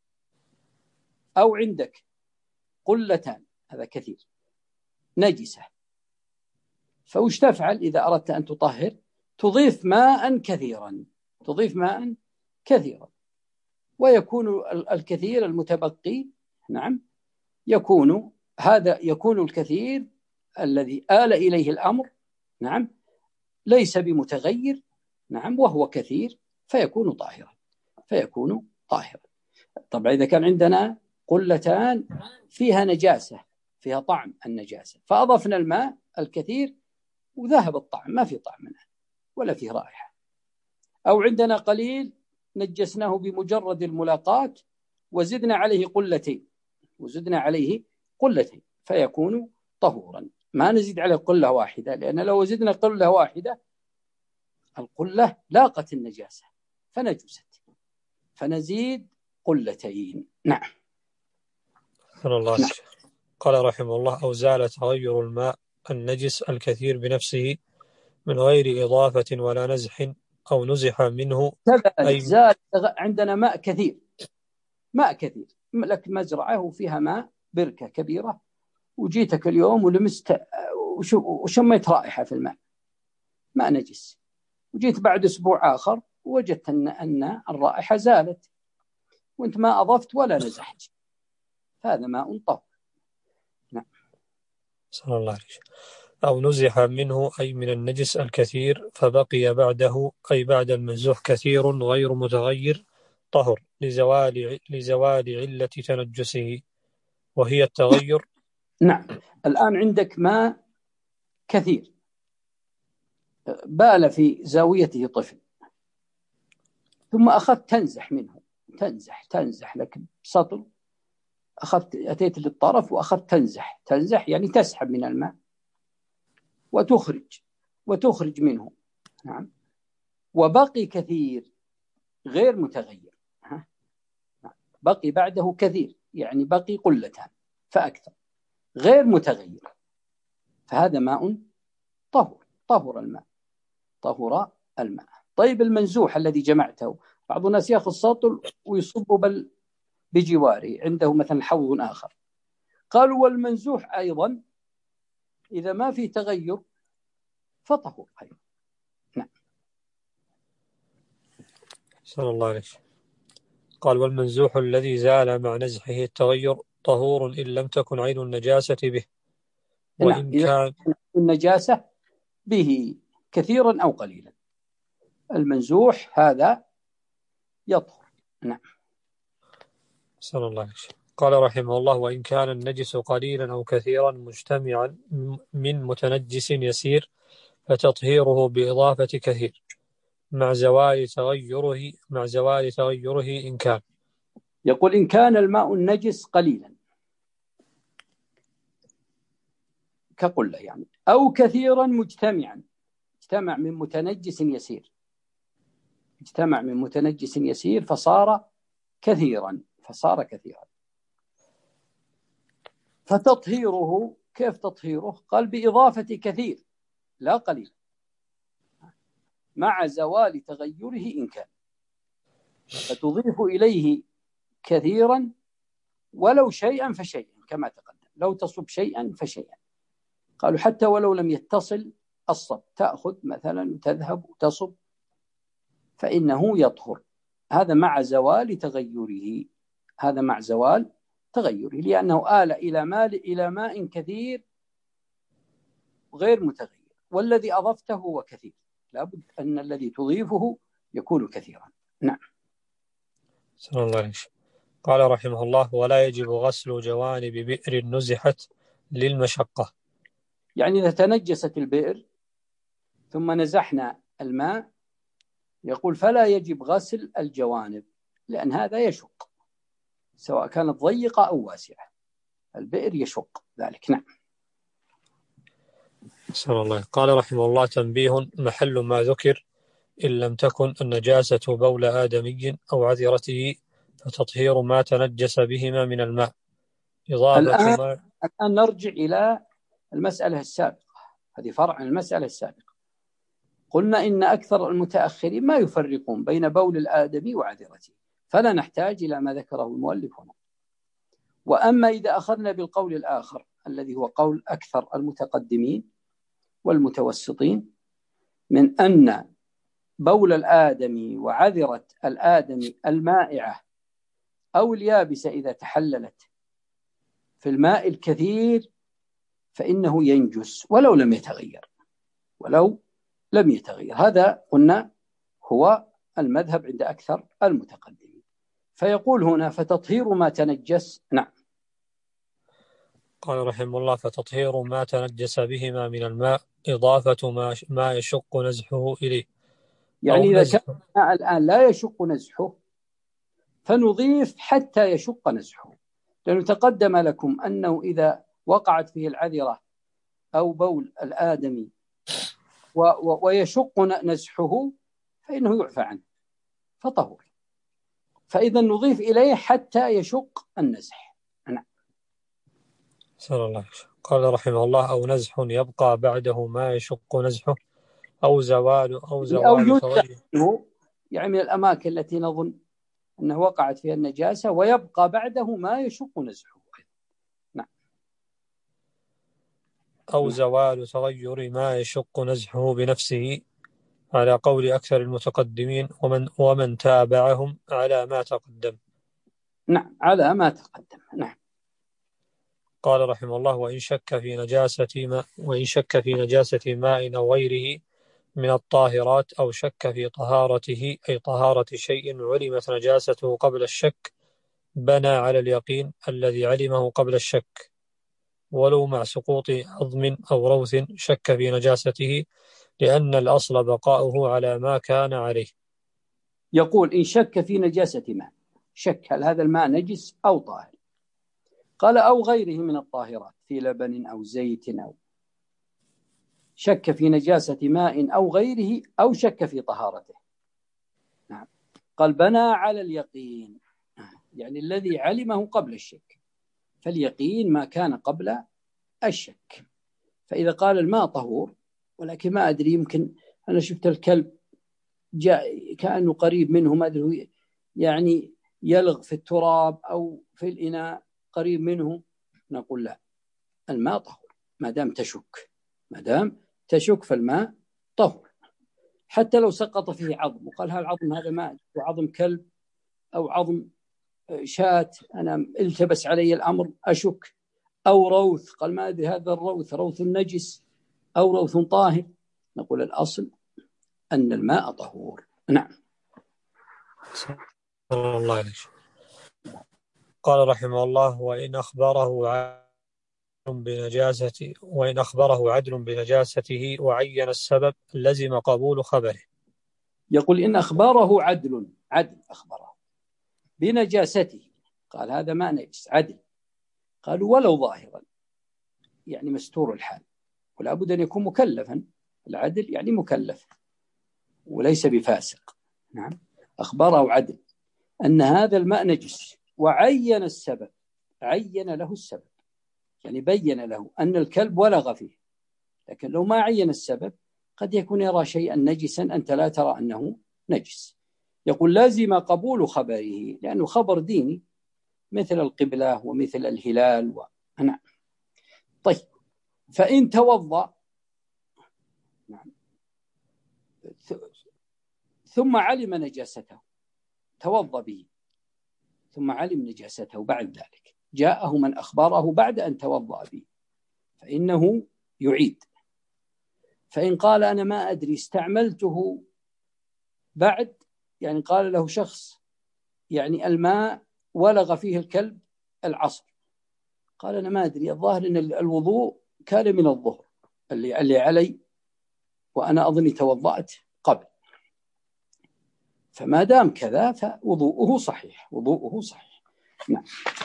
أو عندك قلتان هذا كثير نجسة، فوش تفعل إذا أردت أن تطهر؟ تضيف ماء كثيرا، تضيف ماء كثيرا، ويكون الكثير المتبقي نعم يكون هذا يكون الكثير الذي آل إليه الأمر نعم ليس بمتغير نعم وهو كثير، فيكون طاهرا، فيكون طاهرا. طبعا إذا كان عندنا قلتان فيها نجاسة، فيها طعم النجاسة، فأضفنا الماء الكثير وذهب الطعم، ما في طعم منه ولا فيه رائحة. أو عندنا قليل نجسناه بمجرد الملاقاة وزدنا عليه قلتين، وزدنا عليه قلتين فيكون طهورا، ما نزيد عليه قلة واحدة، لأن لو زدنا قلة واحدة القلة لاقت النجاسة فنجست، فنزيد قلتين. نعم. الله نعم. قال رحمه الله أو زال تغير الماء النجس الكثير بنفسه من غير إضافة ولا نزح أو نزح منه. أي زال عندنا ماء كثير، ماء كثير لك مزرعة وفيها ماء بركة كبيرة، وجيتك اليوم ولمست وشميت رائحة في الماء، ماء نجس، وجيت بعد أسبوع آخر وجدت أن, أن الرائحة زالت وانت ما أضفت ولا نزحت، هذا ماء طهور. نعم. صلى الله عليه وسلم. أو نزح منه أي من النجس الكثير فبقي بعده أي بعد المنزوح كثير غير متغير طهر لزوال لزوال علة تنجسه وهي التغير. نعم. الآن عندك ماء كثير بال في زاويته طفل، ثم أخذت تنزح منه، تنزح تنزح لك بسطل، أخذت أتيت للطرف وأخذت تنزح، تنزح يعني تسحب من الماء وتخرج وتخرج منه. نعم. وبقي كثير غير متغير، ها؟ بقي بعده كثير يعني بقي قلتان فأكثر غير متغير، فهذا ماء طهور، طهور الماء، طهور الماء. طيب المنزوح الذي جمعته، بعض الناس يأخذ سطل ويصبه بل بجواره، عنده مثلا حوض آخر، قالوا والمنزوح أيضا إذا ما في تغير فطهور أيضا. نعم. صلى الله عليه وسلم. قال والمنزوح الذي زال مع نزحه التغير طهور إن لم تكن عين النجاسة به، وإن نعم. كان النجاسة به كثيرا أو قليلا، المنزوح هذا يطهر. نعم. صلى الله عليه وسلم. قال رحمه الله وإن كان النجس قليلا أو كثيرا مجتمعا من متنجس يسير فتطهيره بإضافة كثير مع زوال تغيره مع زوال تغيره إن كان. يقول إن كان الماء النجس قليلا كقلة يعني، أو كثيرا مجتمعا، اجتمع من متنجس يسير، اجتمع من متنجس يسير فصار كثيرا، فصار كثيرا فتطهيره كيف تطهيره؟ قال بإضافة كثير لا قليل مع زوال تغيره إن كان، فتضيف إليه كثيرا ولو شيئا فشيئا كما تقدم، لو تصب شيئا فشيئا، قالوا حتى ولو لم يتصل الصب، تأخذ مثلا وتذهب وتصب فإنه يطهر، هذا مع زوال تغيره، هذا مع زوال تغيره، لأنه آل إلى مال إلى ماء كثير غير متغير، والذي أضفته هو كثير، لابد أن الذي تضيفه يكون كثيرا. نعم. صلى الله عليه وسلم. قال رحمه الله ولا يجب غسل جوانب بئر نزحت للمشقة. يعني إذا تنجست البئر ثم نزحنا الماء، يقول فلا يجب غسل الجوانب، لأن هذا يشق سواء كانت ضيقة أو واسعة، البئر يشق ذلك. نعم. سر الله. قال رحمه الله: تنبيه: محل ما ذكر إن لم تكن النجاسة بول آدمي أو عذرته فتطهير ما تنجس بهما من الماء إضافة الآن, ما الآن نرجع إلى المسألة السابقة، هذه فرع عن المسألة السابقة. قلنا إن أكثر المتأخرين ما يفرقون بين بول الآدمي وعذرته، فلا نحتاج إلى ما ذكره المؤلف هنا. وأما إذا أخذنا بالقول الآخر الذي هو قول أكثر المتقدمين والمتوسطين، من أن بول الآدمي وعذرة الآدمي المائعة أو اليابسة إذا تحللت في الماء الكثير فإنه ينجس ولو لم يتغير، ولو لم يتغير. هذا قلنا هو المذهب عند أكثر المتقدمين. فيقول هنا فتطهير ما تنجس. نعم. قال رحمه الله: فتطهير ما تنجس بهما من الماء إضافة ما ما يشق نزحه إليه. يعني إذا كان الآن لا يشق نزحه فنضيف حتى يشق نزحه، لأنه تقدم لكم أنه إذا وقعت فيه العذرة أو بول الآدمي و و ويشق نزحه فإنه يعفى عنه فطهور، فإذا نضيف إليه حتى يشق النزح. نعم. سر الله. قال رحمه الله: أو نزح يبقى بعده ما يشق نزحه أو زوال أو زوال أو يعني من الأماكن التي نظن أنه وقعت فيها النجاسة ويبقى بعده ما يشق نزحه. نعم. أو زوال تغير ما يشق نزحه بنفسه على قول أكثر المتقدمين ومن ومن تابعهم على ما تقدم. نعم، على ما تقدم. نعم. قال رحمه الله: وإن شك في نجاسة ما وإن شك في نجاسة ماء أو غيره من الطاهرات أو شك في طهارته أي طهارة شيء علمت نجاسته قبل الشك بنى على اليقين الذي علمه قبل الشك، ولو مع سقوط عظم أو روث شك في نجاسته، لأن الأصل بقاؤه على ما كان عليه. يقول إن شك في نجاسة ماء، شك هل هذا الماء نجس أو طاهر، قال أو غيره من الطاهرات في لبن أو زيت، أو شك في نجاسة ماء أو غيره أو شك في طهارته. نعم. قال بنى على اليقين، يعني الذي علمه قبل الشك، فاليقين ما كان قبل الشك. فإذا قال الماء طهور ولكن ما أدري، يمكن أنا شفت الكلب جاء كأنه قريب منه، ما أدري يعني يلغ في التراب أو في الإناء قريب منه، نقول لا، الماء طهور ما دام تشك، ما دام تشك فالماء طهور. حتى لو سقط فيه عظم وقال هالعظم هذا ماء وعظم كلب أو عظم شاة، أنا التبس علي الأمر أشك، أو روث قال ما أدري هذا الروث روث نجس أو روث طاهر، نقول الأصل أن الماء طهور. نعم. الله عليك. قال رحمه الله: وإن أخبره عدل بنجاسته وإن أخبره عدل بنجاسته وعين السبب لزم قبول خبره. يقول إن أخبره عدل عدل أخبره بنجاسته، قال هذا ما نجس عدل، قالوا ولو ظاهرا يعني مستور الحال، ولا بد أن يكون مكلفا، العدل يعني مكلف وليس بفاسق. نعم. أخبره عدل أن هذا الماء نجس وعين السبب، عين له السبب يعني بين له أن الكلب ولغ فيه، لكن لو ما عين السبب قد يكون يرى شيئا نجسا أنت لا ترى أنه نجس. يقول لازم قبول خبره، لأنه خبر ديني مثل القبلة ومثل الهلال و... نعم. طيب، فإن توضأ نعم ثم علم نجاسته، توضأ به ثم علم نجاسته بعد ذلك، جاءه من أخبره بعد أن توضأ به، فإنه يعيد. فإن قال أنا ما أدري استعملته بعد، يعني قال له شخص يعني الماء ولغ فيه الكلب العصر، قال أنا ما أدري، الظاهر أن الوضوء كان من الظهر اللي, اللي علي، وأنا أظني توضأت قبل، فما دام كذا فوضوءه صحيح، وضوءه صحيح. نعم.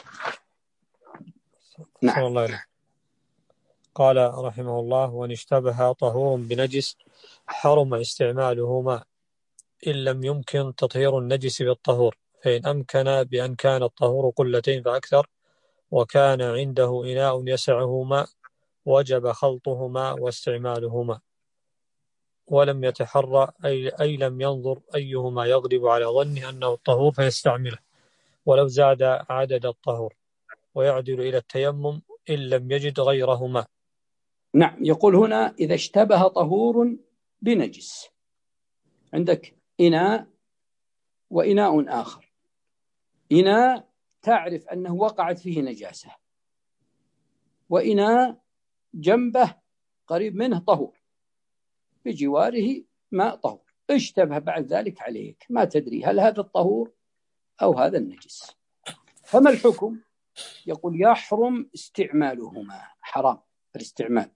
نعم. الله عليك. قال رحمه الله: وإن اشتبه طهور بنجس حرم استعمالهما إن لم يمكن تطهير النجس بالطهور، فإن أمكن بأن كان الطهور قلتين فأكثر وكان عنده إناء يسعهما وجب خلطهما واستعمالهما، ولم يتحرى أي, أي لم ينظر أيهما يغلب على ظنه أنه الطهور فيستعمله ولو زاد عدد الطهور، ويعدل إلى التيمم إن لم يجد غيرهما. نعم. يقول هنا: إذا اشتبه طهور بنجس، عندك إناء وإناء آخر، إناء تعرف أنه وقعت فيه نجاسة، وإناء جنبه قريب منه طهور، بجواره ماء طهور، اشتبه بعد ذلك عليك، ما تدري هل هذا الطهور أو هذا النجس، فما الحكم؟ يقول: يحرم استعمالهما، حرام الاستعمال،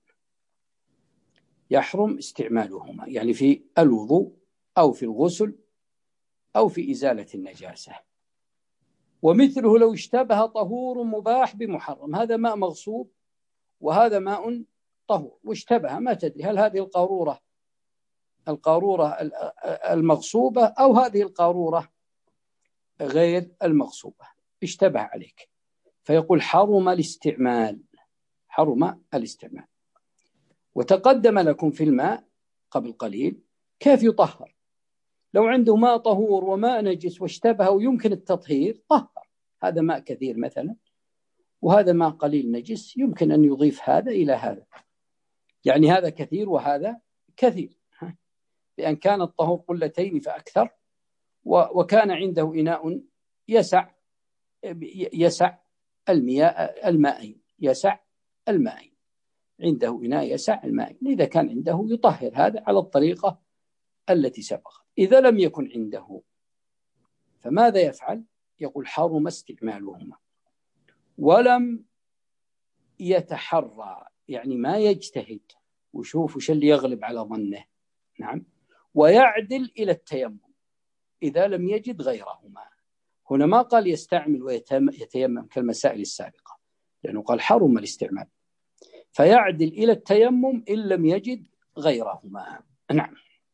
يحرم استعمالهما، يعني في الوضوء أو في الغسل أو في إزالة النجاسة. ومثله لو اشتبه طهور مباح بمحرم، هذا ماء مغصوب وهذا ماء طهور، واشتبه، ما تدري هل هذه القارورة القارورة المغصوبة أو هذه القارورة غير المغصوبة، اشتبه عليك، فيقول: حرم الاستعمال، حرم الاستعمال. وتقدم لكم في الماء قبل قليل كيف يطهر، لو عنده ماء طهور وماء نجس واشتبه ويمكن التطهير طهر، هذا ماء كثير مثلا وهذا ماء قليل نجس، يمكن أن يضيف هذا إلى هذا، يعني هذا كثير وهذا كثير، بأن كان الطهور قلتين فأكثر، وكان عنده إناء يسع يسع المياه المائين يسع المائين عنده إناء يسع المائين، إذا كان عنده يطهر هذا على الطريقة التي سبقت. إذا لم يكن عنده فماذا يفعل؟ يقول: حرم استعمالهما ولم يتحرى، يعني ما يجتهد وشوف وش اللي يغلب على ظنه. نعم. ويعدل إلى التيمم إذا لم يجد غيرهما. هنا ما قال يستعمل ويتيمم كالمسائل السابقة، لأنه قال حرم الاستعمال، فيعدل إلى التيمم إن لم يجد غيرهما. نعم.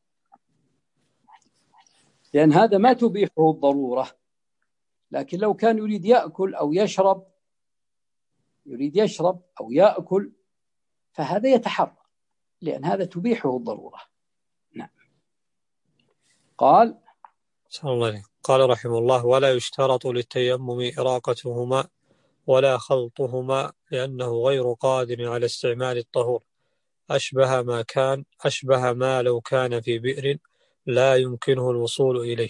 لأن هذا ما تبيحه الضرورة، لكن لو كان يريد يأكل أو يشرب يريد يشرب أو يأكل فهذا يتحرى، لأن هذا تبيحه الضرورة. نعم. قال قال رحمه الله: ولا يشترط للتيمم إراقتهما ولا خلطهما لأنه غير قادر على استعمال الطهور، أشبه ما كان أشبه ما لو كان في بئر لا يمكنه الوصول إليه.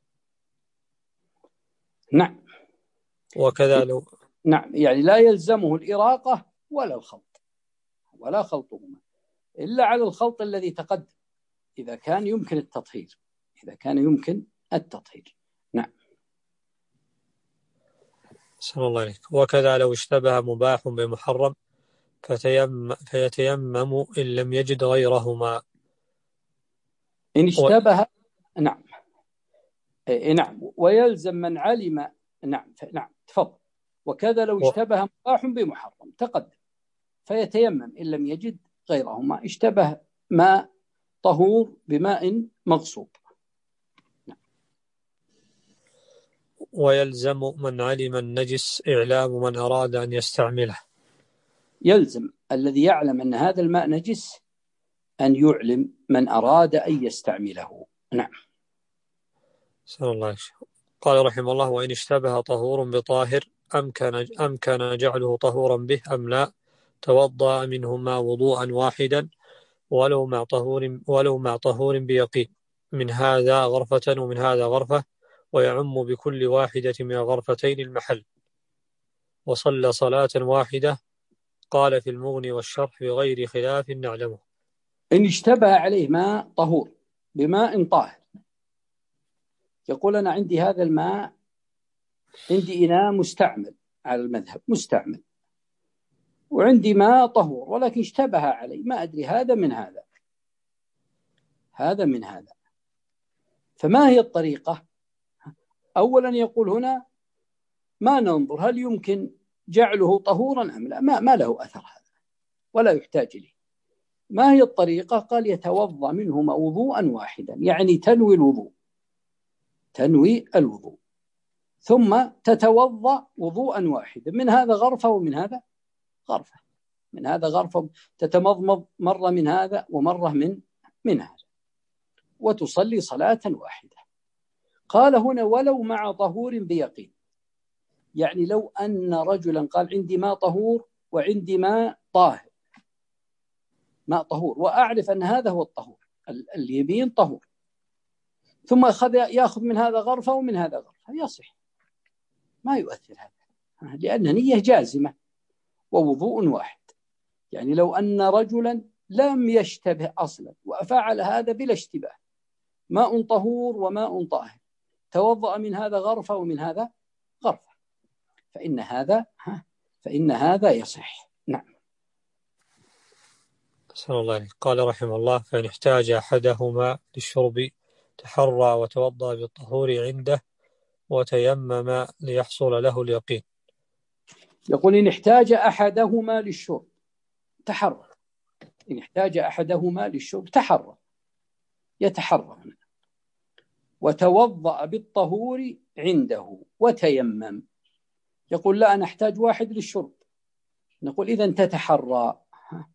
نعم. وكذا لو نعم، يعني لا يلزمه الإراقة ولا الخلط ولا خلطهما، إلا على الخلط الذي تقدم إذا كان يمكن التطهير إذا كان يمكن التطهير. نعم. صلى الله عليك. وكذا لو اشتبه مباح بمحرم فتيمم فيتيمم إن لم يجد غيرهما. إن اشتبه و... نعم. إيه نعم. ويلزم من علم. نعم. نعم تفضل. وكذا لو اشتبه مباح بمحرم تقدم فيتيمم إن لم يجد غيرهما. اشتبه ماء طهور بماء مغصوب. نعم. ويلزم من علم النجس إعلام من أراد أن يستعمله. يلزم الذي يعلم أن هذا الماء نجس أن يعلم من أراد أن يستعمله. نعم. صلى الله عليه وسلم. قال رحمه الله: وإن اشتبه طهور بطاهر أمكن, أمكن جعله طهورا به أم لا، توضأ منهما وضوءا واحدا ولو مع طهور ولو مع طهور بيقين، من هذا غرفة ومن هذا غرفة، ويعم بكل واحدة من الغرفتين المحل، وصلى صلاة واحدة. قال في المغني والشرح بغير خلاف نعلمه. إن اشتبه عليه ماء طهور بماء طاهر، يقول أنا عندي هذا الماء، عندي إناء مستعمل على المذهب مستعمل، وعندي ماء طهور ولكن اشتبه علي، ما أدري هذا من هذا هذا من هذا فما هي الطريقة؟ أولا يقول هنا ما ننظر هل يمكن جعله طهورا أم لا، ما, ما له أثر هذا ولا يحتاج إليه. ما هي الطريقة؟ قال يتوضأ منهما وضوءا واحدا، يعني تنوي الوضوء تنوي الوضوء ثم تتوضأ وضوءا واحدا، من هذا غرفة ومن هذا غرفة، من هذا غرفة، تتمضمض مرة من هذا ومرة من من هذا، وتصلي صلاة واحدة. قال هنا ولو مع طهور بيقين، يعني لو أن رجلا قال عندي ماء طهور وعندي ماء طاهر، ماء طهور وأعرف أن هذا هو الطهور اليمين طهور، ثم أخذ يأخذ من هذا غرفة ومن هذا غرفة، يصح ما يؤثر هذا، لأن نية جازمة ووضوء واحد. يعني لو أن رجلا لم يشتبه أصلا وفعل هذا بلا اشتباه، ماء طهور وماء طاهر، توضأ من هذا غرفة ومن هذا غرفة، فإن هذا فإن هذا يصح. نعم. أحسن الله عليك. قال رحمه الله فإن احتاج أحدهما للشرب تحرى وتوضأ بالطهور عنده وتيمم ليحصل له اليقين. يقول إن احتاج أحدهما للشرب تحرى، إن احتاج أحدهما للشرب تحرى يتحرى وتوضأ بالطهور عنده وتيمم. يقول لا أنا أحتاج واحد للشرب، نقول إذن تتحرى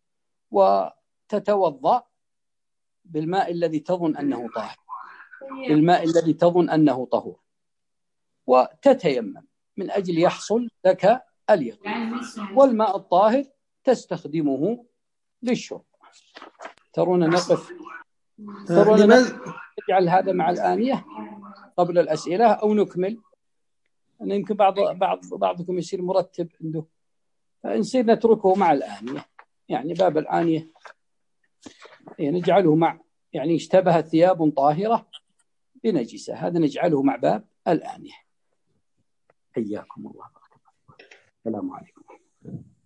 وتتوضأ بالماء الذي تظن أنه طاهر، بالماء الذي تظن أنه طهور، وتتيمم من أجل يحصل لك اليقين، والماء الطاهر تستخدمه للشرب. ترون نقف ترون نقف نجعل هذا مع الآنية قبل الأسئلة أو نكمل؟ أنا يمكن بعض بعض بعضكم يصير مرتب عنده، فنصير نتركه مع الآنية، يعني باب الآنية يعني نجعله مع، يعني اشتبه ثياب طاهرة بنجسة، هذا نجعله مع باب الآنية. حياكم الله. السلام عليكم.